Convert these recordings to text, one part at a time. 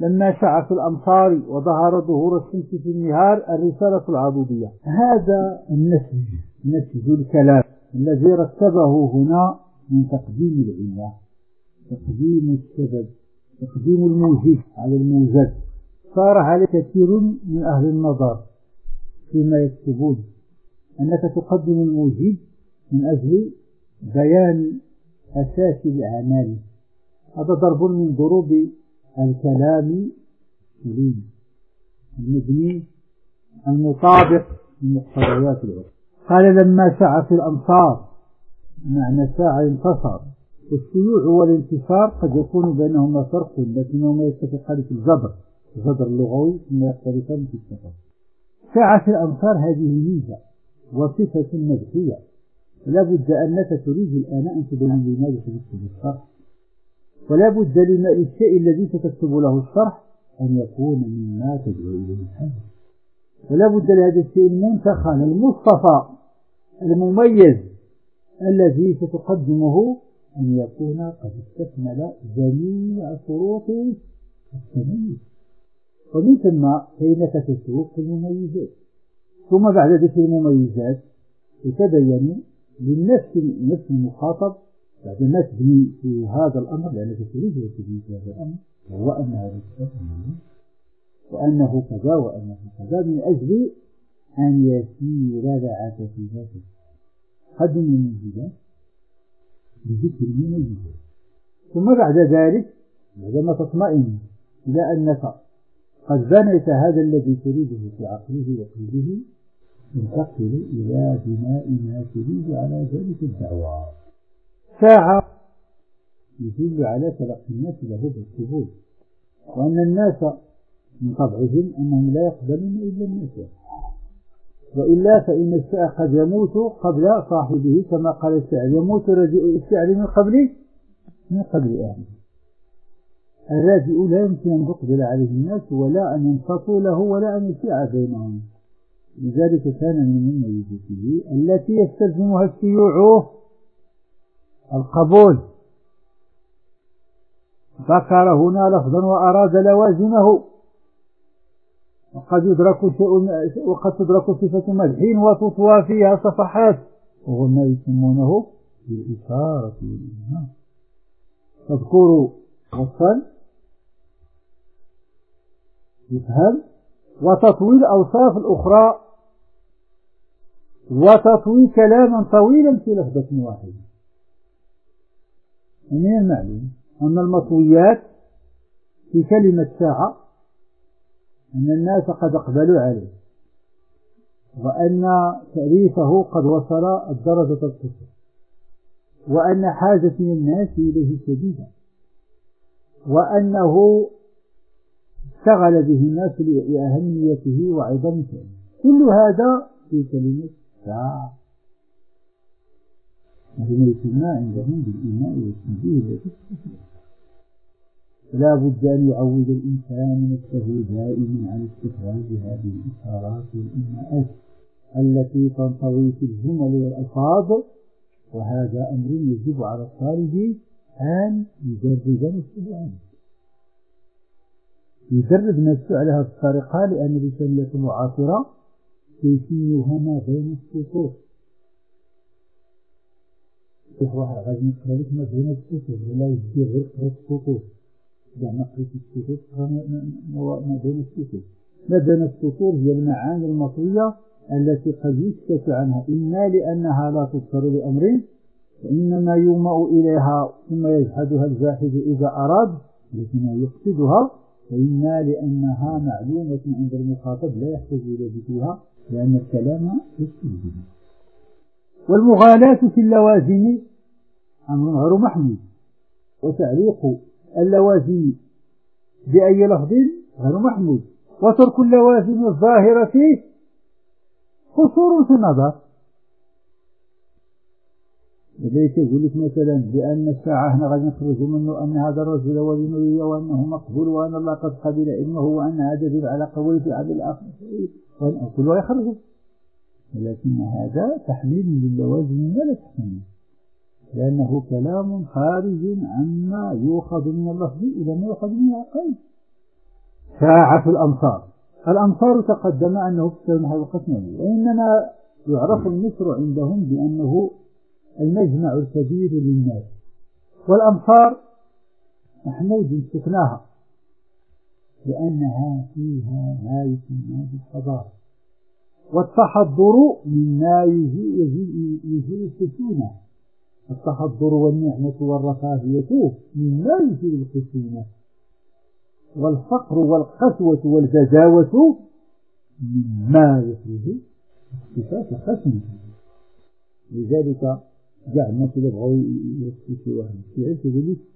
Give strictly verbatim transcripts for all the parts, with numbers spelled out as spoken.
لما شع في الأمصار وظهر ظهور الشمس في النهار الرسالة العضوضية. هذا النسج نسج الكلام الذي رتبه هنا من تقديم العلة، تقديم السبب، تقديم الموجب على الموجب. صار على كثير من أهل النظر فيما يكتبون أنك تقدم الموجب من أجل بيان أساس الأعمال. هذا ضرب من ضروب الكلام السليم المبني المطابق لمقتضيات العرف. قال لما شاع في الأمصار، معنى شاع انتصر. والشيوع والانتصار قد يكون بينهما فرق لكنهما يتفقان في الجبر، الجبر اللغوي، ثم يختلفان في السبب. شاع في الأمصار هذه ميزة وصفة مدحية، لا بد أنك تريد الآن أن تبين لماذا تكتب الشرح، ولا بد للشيء الذي ستكتب له الشرح أن يكون مما تدعو إليه الحدث، ولا بد لهذا الشيء المنتخب المصطفى المميز الذي ستقدمه أن يكون قد استكمل جميع شروط التمييز، ومن ثم فإنك تسوق المميزات. ثم بعد ذكر المميزات يتبين للنفس نفس المخاطب بعد ما تبني في هذا الأمر، لأنك تريد وتبني في هذا الأمر، وهو أن هذا الشيء وأنه كذا وأنه كذا، من أجل أن يسير لعك في ذاته. قدم المنزلات بذكر المميزات، ثم بعد ذلك بعدما تطمئن إلى أنك قد بنيت هذا الذي تريده في عقله وقلبه، انتقل إلى بناء ما تريد على ذلك الدعوة. ساعة يدل على تلقي الناس له بالقبول، وأن الناس من طبعهم أنهم لا يقبلون إلا الناس، وإلا فإن الشيء قد يموت قبل صاحبه، كما قال الشاعر: يموت رديء الشعر من قبل من قبل أهله. الرادئ لا يمكن أن يقبل عليه الناس، ولا أن ينصتوا له، ولا أن يشيع بينهم. لذلك كان من مميزاته التي يستلزمها الشيوع القبول. ذكر هنا لفظا وأراد لوازمه، وقد يدرك شيء وقد تدرك صفة مدح وتطوى فيها صفحات، وهو ما يسمونه بالإشارة والإلهام. تذكر وصل يفهم، وتطوي الأوصاف الأخرى، وتطوي كلاما طويلا في لفظة واحدة. من المعلوم أن المطويات في كلمة ساعة أن الناس قد أقبلوا عليه، وأن تأليفه قد وصل الدرجة القصوى، وأن حاجة الناس إليه شديدة، وأنه اشتغل به الناس لأهميته وعظم شأنه. كل هذا في كلمة ساعة، وهما يسمى عندهم بالإيماء والتنبيه التي لا بد أن يعود الإنسان نفسه دائما على استخراج هذه الإشارات والإيماءات التي تنطوي في الجمل والألفاظ، وهذا أمر يجب على الطالب أن يجرب نفسه عنه، يجرب نفسه على هذه الطريقة، لأن الإنسانية المعاصرة تيسيرها ما بين السطور. واحد غادي يقرا لك ما بين السطور، ولا يجي غير قرا السطور، إذا ما قريت السطور ما بين السطور. ما بين السطور هي المعاني المطوية التي قد يسكت عنها، إما لأنها لا تذكر لأمر، وإنما يومأ إليها ثم يجحدها الجاحد إذا أراد لكنه يقصدها، وإما لأنها معلومة عند المخاطب لا يحتاج إلى ذكرها، لأن الكلام يستلزم. والمغالاة في اللوازم أمر غير محمود، وتعليق اللوازم بأي لفظ غير محمود، وترك اللوازم الظاهرة قصور في النظر. لذلك يقول لك مثلا بأن الساعة هنا غادي نخرج منه أن هذا الرجل ولي وأنه مقبول وأن الله قد قبل علمه وأن هذا دليل على قبول في عبد الآخر، وأن كله يخرجه. ولكن هذا تحليل للوازم ما لا تحمل، لأنه كلام خارج عما يؤخذ من اللفظ إلى ما يؤخذ من العقل. شاع في الأمصار. الأمصار تقدم أنه في محل قسمه، وإنما يعرف المصر عندهم بأنه المجمع الكبير للناس، والأمصار محمود سكناها لأنها فيها ما يسمى بالحضارة، والتحضر مما يزيل الخشونة. التحضر والنعمة والرفاهية مما يزيل الخشونة، والفقر والقسوة والبذاوة مما يخرج صفات الخشنة. لذلك جاء الناس اللي بغوا يوصفوا واحد الشيء يقول لك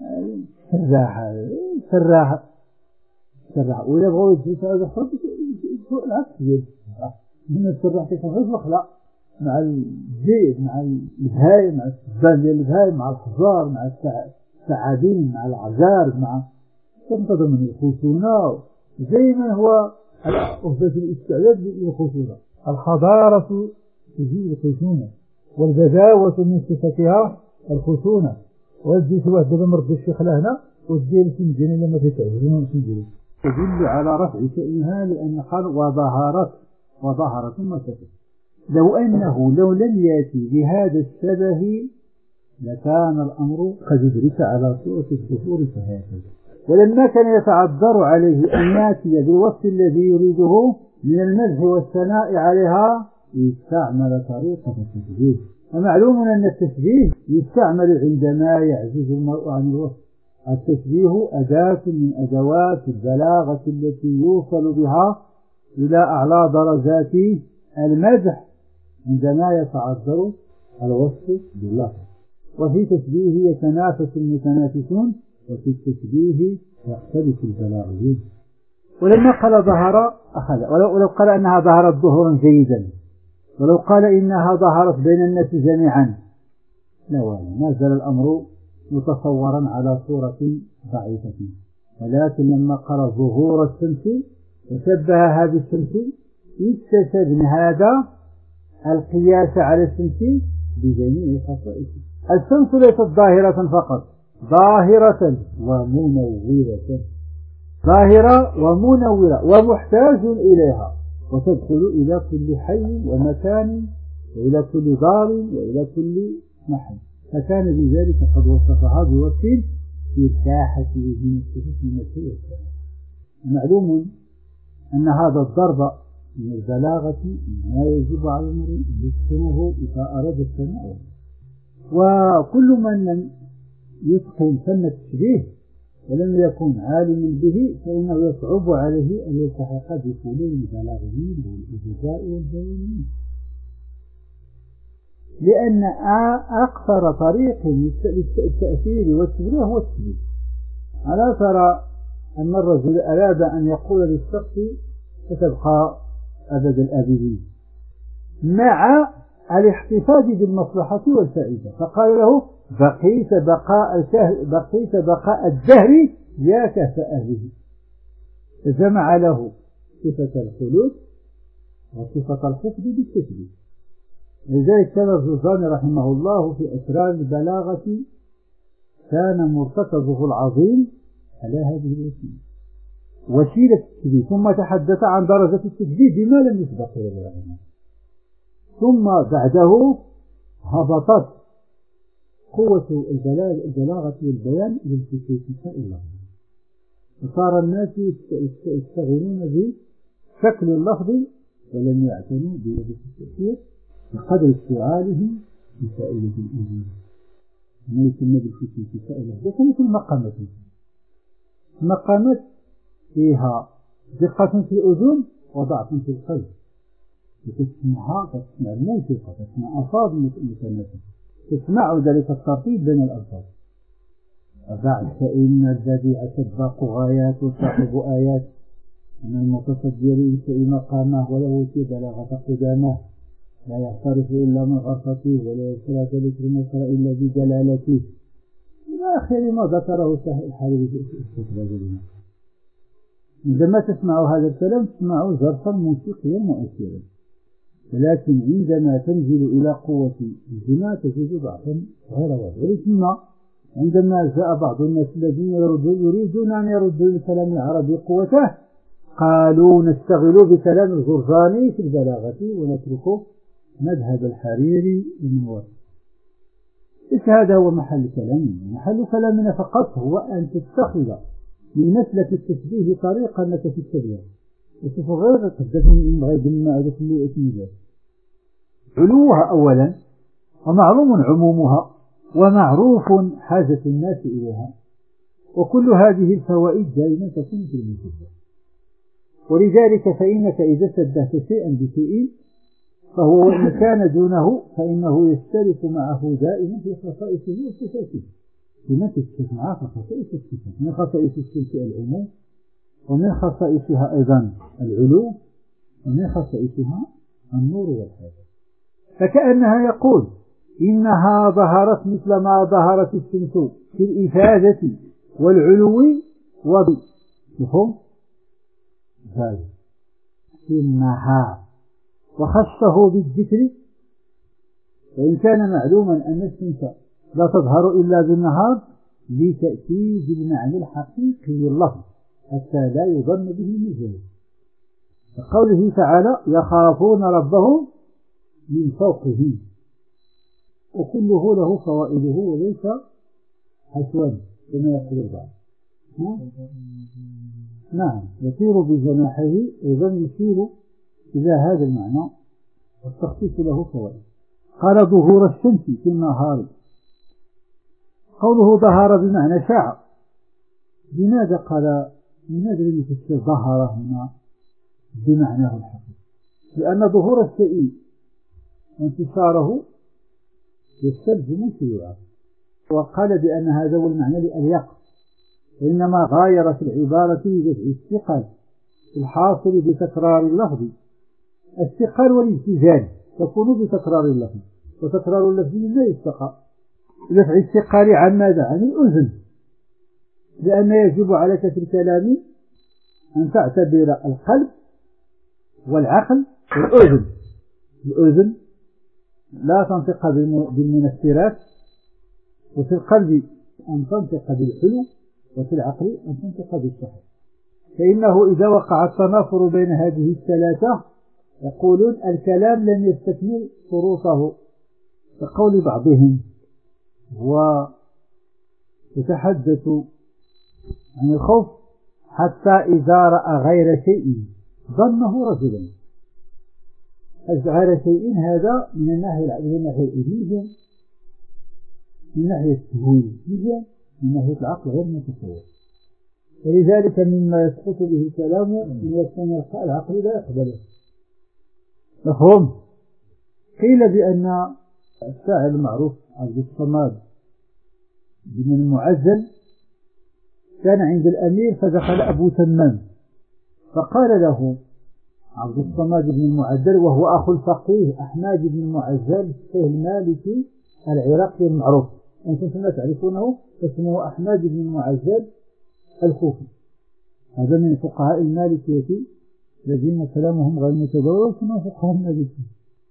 سراحة سراحة سراحة، وإذا بغوا يوصفوا هذا الحب يسوء العكس ديال من السراحة كيخرج لا مع الزيت مع البهايم مع السبان ديال البهايم مع الحجار مع الثعابين مع العذار مع تنتظر من الخشونة زي ما هو أهداف الاستعداد للخشونة. الحضارة تزيل الخشونة، والبذاوة من صفتها الخشونة. ويجي شي واحد دابا مرض الشيخ لهنا ودير شي مجانين لما تتعجبون واش نديرو، تدل على رفع شأنها لأن قال وظهرت وظهرت ثم سكت. لو أنه لو لم يأتي بهذا الشبه لكان الأمر قد أدرك على صورة الكفور فهكذا. ولما كان يتعذر عليه أن يأتي بالوصف الذي يريده من المدح والثناء عليها يستعمل طريقة التشبيه. ومعلوم أن التشبيه يستعمل عندما يعجز المرء عن الوصف. التشبيه أداة من أدوات البلاغة التي يوصل بها إلى أعلى درجات المدح عندما يتعذر الوصف باللفظ. وفي تشبيه يتنافس المتنافسون، وفي التشبيه يختلف البلاغيون. ولما قال ظهر أخذ، ولو قال أنها ظهرت ظهورا جيدا، ولو قال إنها ظهرت بين الناس جميعا لا والله ما زال الأمر متصورا على صورة ضعيفة. ولكن لما قال ظهور الشمس وشبهها بالشمس اكتسب من هذا القياس على الشمس بجميع خصائصه. الشمس ليست ظاهرة فقط، ظاهرة ومنورة، ظاهرة ومنورة ومحتاج إليها، وتدخل إلى كل حي ومكان وإلى كل دار وإلى كل محل. فكان بذلك قد وصفها بوصف إرتاحة وزن الصفة. معلوم أن هذا الضرب من البلاغة ما يجب على المرء أن يتقنه إذا أراد السماع. وكل من لم يتقن فن التشبيه ولم يكن عالما به فإنه يصعب عليه أن يلتحق بفنون البلاغيين والإجزاء والبيانين، لأن أكثر طريق للتأثير والتشبيه هو التشبيه. ألا ترى أن الرجل أراد أن يقول للشخص فتبقى أبد الآبدين مع الاحتفاظ بالمصلحة والفائدة، فقال له بقيت بقاء الشهر بقيت بقاء الدهر يا كفأهله، فجمع له صفة الخلود وصفة الحفظ بالتشبيه. لذلك كان الجوزاني رحمه الله في أسرار البلاغة كان مرتكزه العظيم على هذه الوسيلة، وسيلة التشبيه، ثم تحدث عن درجة التشبيه بما لم يسبق إلى العلماء. ثم بعده هبطت قوة البلاغة والبيان للفكاء اللفظي، وصار الناس يشتغلون بشكل اللفظ ولم يعتنوا بوجه التأثير بقدر استعالهم بفائدة الإنجيل. ما يسمى بالفكاء اللفظي يكون في المقامات. المقامات فيها دقة في الأذن وضعف في القلب، تسمعها تسمع الموسيقى، تسمع ألفاظ متناسبة، تسمع ذلك الترتيب بين الألفاظ. وبعد فإن البديع تسبق غايات وتصحب آيات، أن المتصدر ينشئ مقامه وله في بلاغة قدامه، لا يعترف إلا من غرفته ولا يشرك ذكر مصر إلا بجلالته، إلى آخر ما ذكره سهل الحالي في الفترة. عندما تسمع هذا الكلام تسمع ظرفا موسيقيا مؤثرا، ولكن عندما تنزل إلى قوة الجماع تجد ضعفا غير واضح. ولكن عندما جاء بعض الناس الذين يريدون أن يردوا الكلام العربي قوته قالوا نشتغل بكلام الجرجاني في البلاغة ونترك مذهب الحريري المنور. إيش هذا هو محل كلامنا؟ محل كلامنا فقط هو أن تتخذ من مسلك التشبيه طريقة لك في التبيان. وشوف غير تحدثني غير بما هذا كله اسمه علوها أولا، ومعلوم عمومها، ومعروف حاجة الناس إليها، وكل هذه الفوائد دائما تكون في المشبه. ولذلك فإنك إذا شبهت شيئا بشيء فهو وإن كان دونه فإنه يشترك معه دائما في خصائصه وصفاته. لما تشترك معه في خصائص الصفات، من خصائص الصفات العموم، ومن خصائصها أيضا العلو، ومن خصائصها النور والحاجة. فكأنها يقول إنها ظهرت مثل ما ظهرت الشمس في الإفادة والعلو وضي مفهوم ذلك في النهار، وخصه بالذكر. وإن كان معلوما أن الشمس لا تظهر إلا بالنهار لتأكيد المعنى الحقيقي لللفظ حتى لا يظن به مجهول. كقوله تعالى يخافون ربهم من فوقهم، وكله له فوائده وليس حسوا كما يقول البعض. نعم يطير بجناحه، إذا يشير إلى هذا المعنى والتخصيص له فوائد. قال ظهور الشمس في النهار، قوله ظهر بمعنى شاع. لماذا قال لماذا لم يفسر ظهر هنا بمعناه الحقيقي؟ لأن ظهور الشيء وانتصاره يستلزم شيوعه، وقال بأن هذا هو المعنى لأليق، إنما غاير في العبارة بدفع الثقل الحاصل بتكرار اللفظ. الثقل والالتزام تكون بتكرار اللفظ، وتكرار اللفظ لا يستقى. دفع الثقل عن ماذا؟ عن الأذن، لأن يجب عليك في الكلام أن تعتبر القلب والعقل والأذن. الأذن لا تنطق بالمنفرات، وفي القلب أن تنطق بالحلو، وفي العقل أن تنطق بالسحر. فإنه إذا وقع التنافر بين هذه الثلاثة يقولون الكلام لم يستكمل شروطه. كقول بعضهم هو يتحدث عن الخوف حتى إذا رأى غير شيء ظنه رجلا. غير شيء هذا من الناحية من الناحية الإيجابية، من ناحية التهويل، من ناحية العقل غير متصور. ولذلك مما يسقط به الكلام أن يكون العقل لا يقبله. مفهوم؟ قيل بأن الشاعر المعروف عبد الصماد بن المعزل كان عند الأمير، فدخل أبو تمام فقال له عبد الصماد بن المعزل، وهو أخو الفقيه أحمد بن المعزل الفقيه المالكي العراقي المعروف، أنتم لا تعرفونه، اسمه أحمد بن المعزل الكوفي. هذا من فقهاء المالكية الذين كلامهم غير متداول، كما فقهاء المالكية.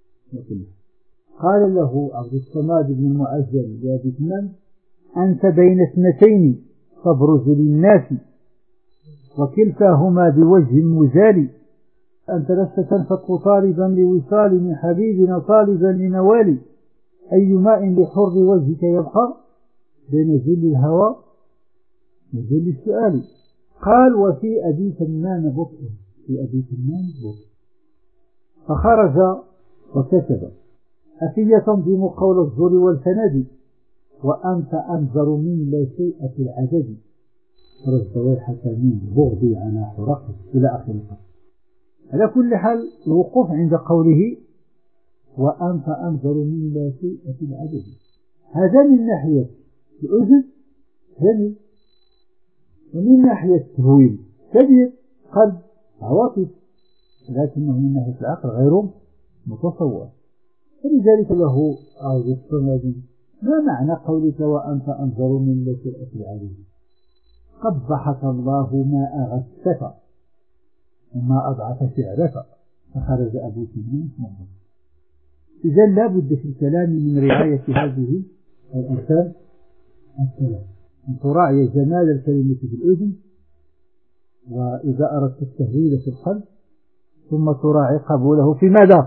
قال له عبد الصماد بن المعزل يا بثمان أنت بين اثنتين تبرز للناس وكلتاهما بوجه مزال، أنت لست تنفق طالبا لوصال من حبيبنا طالبا لنوال، أي ماء بحر وجهك يبحر بين ذل الهوى وذل السؤال. قال وفي أبي تمام بطء، في أبي تمام بطء. فخرج وكتب أفي تنظم قول الزور والفند، وأنت أنذر من لا شيء في العدد، رد ويحك من بغضي على حرقه إلى آخر القصة. على كل حال الوقوف عند قوله وأنت أنذر من لا شيء في العدد، هذا من ناحية الأذن جميل، ومن ناحية التهويل كبير قلب عواطف، لكنه من ناحية العقل غير متصور. فلذلك له عوض الصمد ما معنى قولك وأنت أنذر من لا شيء في العدد؟ قبحك الله ما أغثك وما أضعف شعرك. فخرج أبو تمام مغضب. إذا لا بد في الكلام من رعاية هذه الأمثال الثلاث: أن تراعي جمال الكلمة في الأذن، وإذا أردت التهويل في القلب، ثم تراعي قبوله في ماذا؟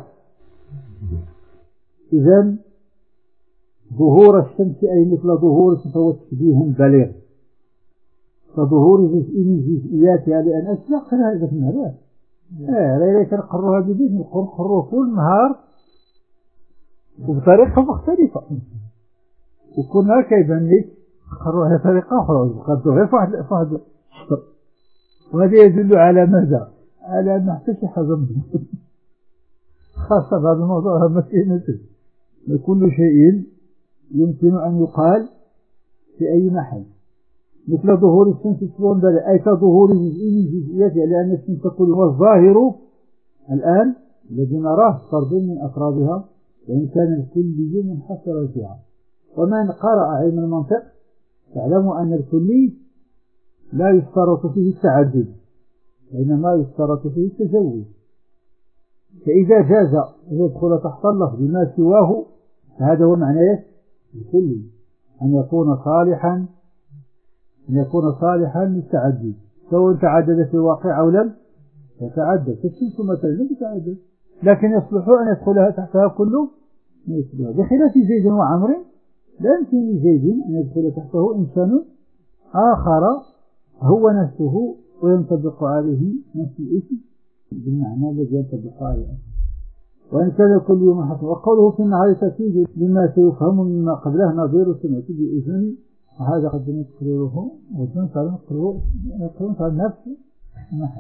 إذن ظهور الشمس أي مثل ظهور فهو تشبيه بليغ، فظهور جزء من جزئياتها لأن أسبق هذا في المهرات لا لا كنقروها ببيت نقروه كل نهار وبطريقة مختلفة، وكنا كيبان لك نقروها بطريقة أخرى وقدوا غير فواحد فواحد الشطر، وهذا يدل على ماذا؟ على أن حتى شي حاجة مضبوطة، خاصة بهذا الموضوع مسألة كل شيء يمكن أن يقال في أي محل، مثل ظهور الشمس تكون بل أي كظهور جزء من جزئياتها، لأن الشمس تكون هو الظاهر الآن الذي نراه فرد من أفرادها، وإن كان الكلي منحصرا فيها. ومن قرأ علم المنطق تعلم أن الكلي لا يشترط فيه التعدد، وإنما يشترط فيه التجوز، فإذا جاز أن يدخل تحت اللفظ ما سواه فهذا هو معناه الكلي، أن يكون صالحا أن يكون صالحا للتعدد، سواء تعدد في الواقع أو لم يتعدد. فالشمس مثلا لم تتعدد، لكن يصلح أن يدخلها تحتها كله ما يشبهها، بخلاف زيد وعمر لا يمكن لزيد أن يدخل تحته إنسان آخر هو نفسه وينطبق عليه نفس الاسم بالمعنى الذي ينطبق عليه، وإن كان كل يوم حسب. وقوله في النهار تأكيد لما سيفهم مما قبله نظير سمعت بإذن، وهذا قد نقرره وتنفع نقرره نقرره على نفس المحل.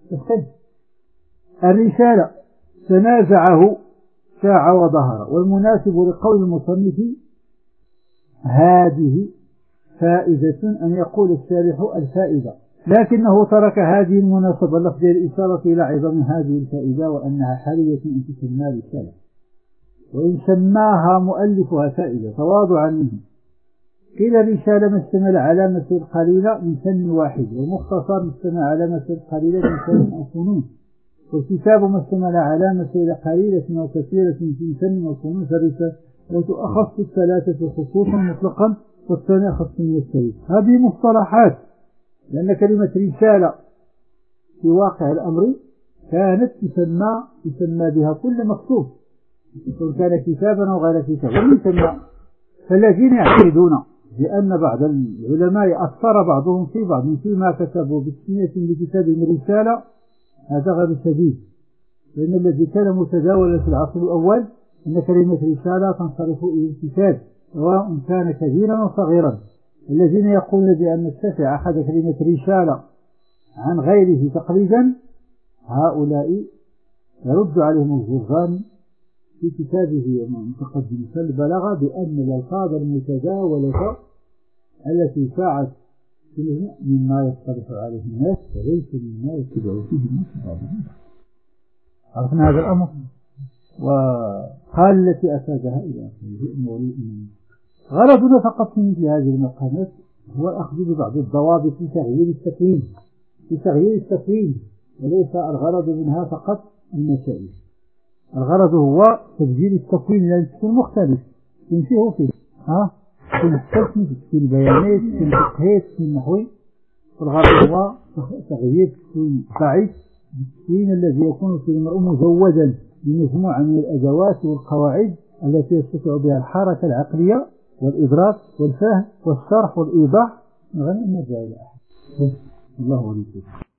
الرسالة تنازعه شاع وظهر، والمناسب لقول المصنف هذه فائدة أن يقول الشارح الفائدة، لكنه ترك هذه المناسبة اللفظية الإشارة إلى عظم هذه الفائدة وأنها حالية أن تسمى رسالة، وإن سماها مؤلفها فائدة تواضعا منه. قيل الرسالة ما اشتمل على مسائل قليلة من فن واحد، والمختصر ما اشتمل على مسائل قليلة من فن أو فنون، والكتاب ما اشتمل على مسائل قليلة أو كثيرة من فن أو فنون، فالرسالة أخص الثلاثة خصوصا مطلقا والثاني أخص من الثالث. هذه مصطلحات، لأن كلمة رسالة في واقع الأمر كانت تسمى تسمى بها كل مكتوب، سواء كان كتابا أو غير كتاب ويسمى. فالذين يعتقدون بأن بعض العلماء أثر بعضهم في بعض فيما كتبوا بتسمية لكتابهم رسالة، هذا غير شديد، لأن الذي كان متداولا في العصر الأول أن كلمة رسالة تنصرف إلى الكتاب سواء كان كبيرا أو صغيرا. الذين يقولون بأن الشافعي أخذ كلمة رسالة عن غيره تقليدا، هؤلاء يرد عليهم الجرجاني في كتابه المتقدم في البلاغة بأن الألفاظ المتداولة التي شاعت مما يصطلح عليه الناس وليس مما يتبع فيه الناس. عرفنا هذا الأمر، وقال التي أفادها إلى غرضنا فقط في مثل هذه المقامات هو الأخذ ببعض الضوابط في تغيير التكوين في تغيير التكوين وليس الغرض منها فقط المسائل. الغرض هو تسجيل التكوين لأن تكون مختلف تنشيه فيه ها في الحكم في البيانات في الفقهات في النحوي، والغرض هو تغيير التكوين بعيد التكوين الذي يكون في المرء مزوجا بمجموعة من الأدوات والقواعد التي يستطيع بها الحركة العقلية والإدراك والفهم والشرح والإيضاح من غير أن يرجع إلى أحد. الله وليك.